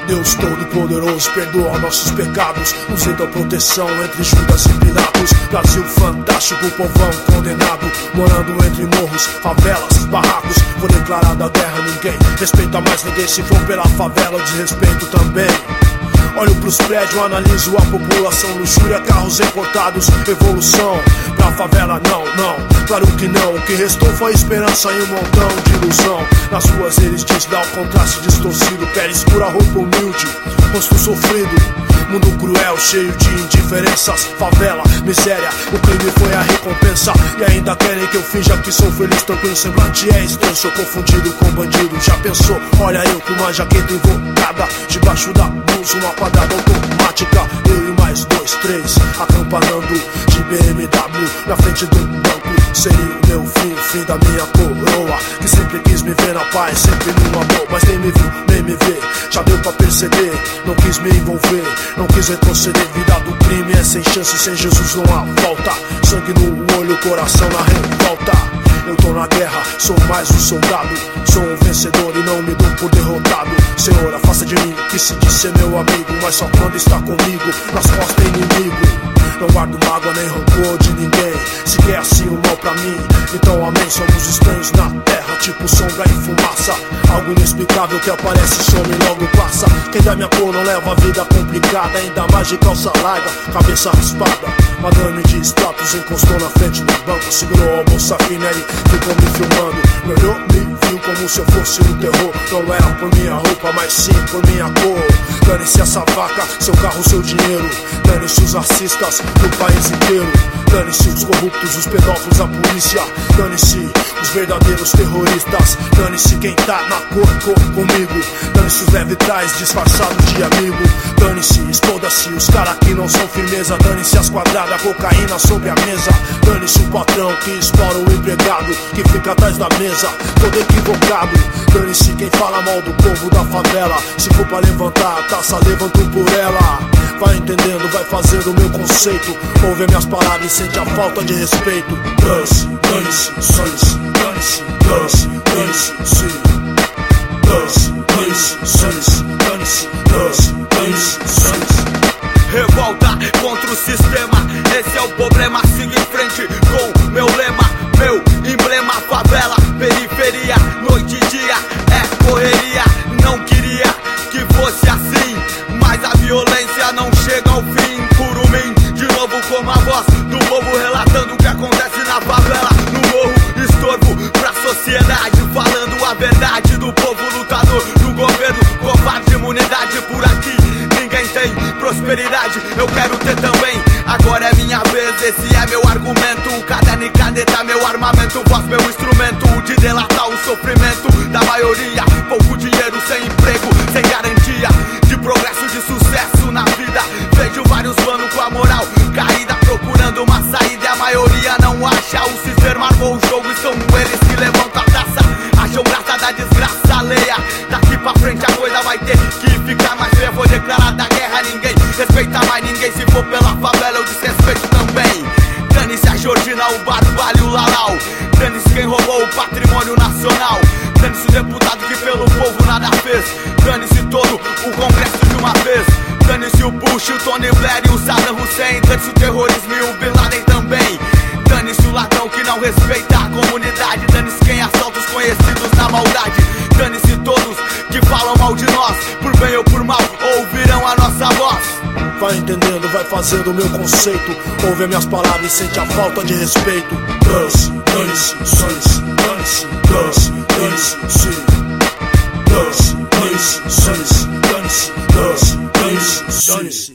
Deus Todo-Poderoso perdoa nossos pecados, nos dá proteção entre Judas e Pilatos. Brasil fantástico, povão condenado, morando entre morros, favelas, barracos. Vou declarar da terra ninguém respeita mais ninguém. Se for pela favela, eu desrespeito também. Olho pros prédios, analiso a população. Luxúria, carros importados, evolução. Pra favela não, claro que não. O que restou foi esperança e um montão de ilusão. Nas ruas eles dizem o contraste distorcido. Pele escura, roupa humilde, rosto sofrido. Mundo cruel, cheio de indiferenças. Favela, miséria, o crime foi a recompensa. E ainda querem que eu finja que sou feliz. Tranquilo, semblante é estranho, sou confundido com bandido. Já pensou? Olha eu com uma jaqueta invocada, debaixo da blusa uma quadrada automática. Eu e mais 2, 3, acampanando de BMW na frente do banco. Seria o meu fim, o fim da minha coroa, que sempre quis me ver na paz, sempre no amor. Mas nem me viu, nem me vê, já deu pra perceber. Não quis me envolver, não quis retroceder. Vida do crime é sem chance, sem Jesus não há volta. Sangue no olho, coração na revolta. Eu tô na guerra, sou mais um soldado. Sou um vencedor e não me dou por derrotado. Senhor, afasta de mim, que se diz ser meu amigo, mas só quando está comigo, nas costas é inimigo. Não guardo mágoa nem rancor de ninguém. Se quer assim o mal pra mim, então amém. Somos estranhos na terra, tipo sombra e fumaça. Algo inexplicável que aparece, some e logo passa. Quem dá minha cor não leva a vida complicada. Ainda mais de calça larga, cabeça raspada. Madame de status encostou na frente do banco, segurou a bolsa fina e ficou me filmando. Me olhou, me viu como se eu fosse um terror. Não era por minha roupa, mas sim por minha cor. Dane-se essa vaca, seu carro, seu dinheiro. Dane-se os racistas do país inteiro. Dane-se os corruptos, os pedófilos, a polícia. Dane-se os verdadeiros terroristas. Dane-se quem tá na cor comigo. Dane-se os levitais disfarçados de amigo. Dane-se, exploda-se os cara que não são firmeza. Dane-se as quadradas, cocaína sobre a mesa. Dane-se o patrão que explora o empregado, que fica atrás da mesa, todo equivocado. Dane-se quem fala mal do povo da favela. Se for pra levantar a taça, levanto por ela. Vai entendendo, vai fazendo o meu conceito. Ouve minhas palavras e sente a falta de respeito. Dane-se, dane-se, dane-se, dane-se, dane-se, dane-se, dane-se, dane-se, dane-se, dane-se, dane-se, dane-se. Revolta contra o sistema, esse é o problema. Sigo em frente com meu lema, meu emblema. Favela, periferia, noite e dia é correria. Não queria que fosse assim, mas a violência não chega ao fim. Curumim, de novo como a voz do povo, relatando o que acontece na favela, no morro, estorvo pra sociedade, falando a verdade do povo lutador, do governo covarde, imunidade. Por aqui ninguém tem prosperidade, eu quero ter também. Agora é minha vez, esse é meu argumento. Caderno e caneta, meu armamento. Voz, meu instrumento de delatar o sofrimento da maioria. Pouco dinheiro, sem emprego, sem garantia de progresso, de sucesso na vida. Vejo vários mano com a moral caída, procurando uma saída e a maioria não acha. O sistema armou o jogo e são eles que levantam a taça. Acham graça da desgraça alheia. Daqui pra frente a coisa vai ter que ficar mais feia. Vou declarar da guerra, ninguém respeita mais ninguém. Se for pela favela eu desrespeito também. Dane-se a Georgina, o Barbalho e o Lalau. Dane-se quem roubou o patrimônio nacional. Dane-se o deputado que pelo povo nada fez. Dane-se todo o congresso de uma vez. Dane-se o Bush, o Tony Blair e o Saddam Hussein. Dane-se o terrorismo e o Bin Laden também. Dane-se o ladrão que não respeita a comunidade. Dane-se quem assalta os conhecidos na maldade. Dane-se todos que falam mal de nós, por bem ou por mal, ouvirão a nossa voz. Vai entendendo, vai fazendo o meu conceito. Ouve minhas palavras e sente a falta de respeito. Dane-se, dane-se, dane-se, dane-se, dane-se, dane-se, dane-se, dane-se, dane-se, dane-se, dane-se, dane-se, dane-se.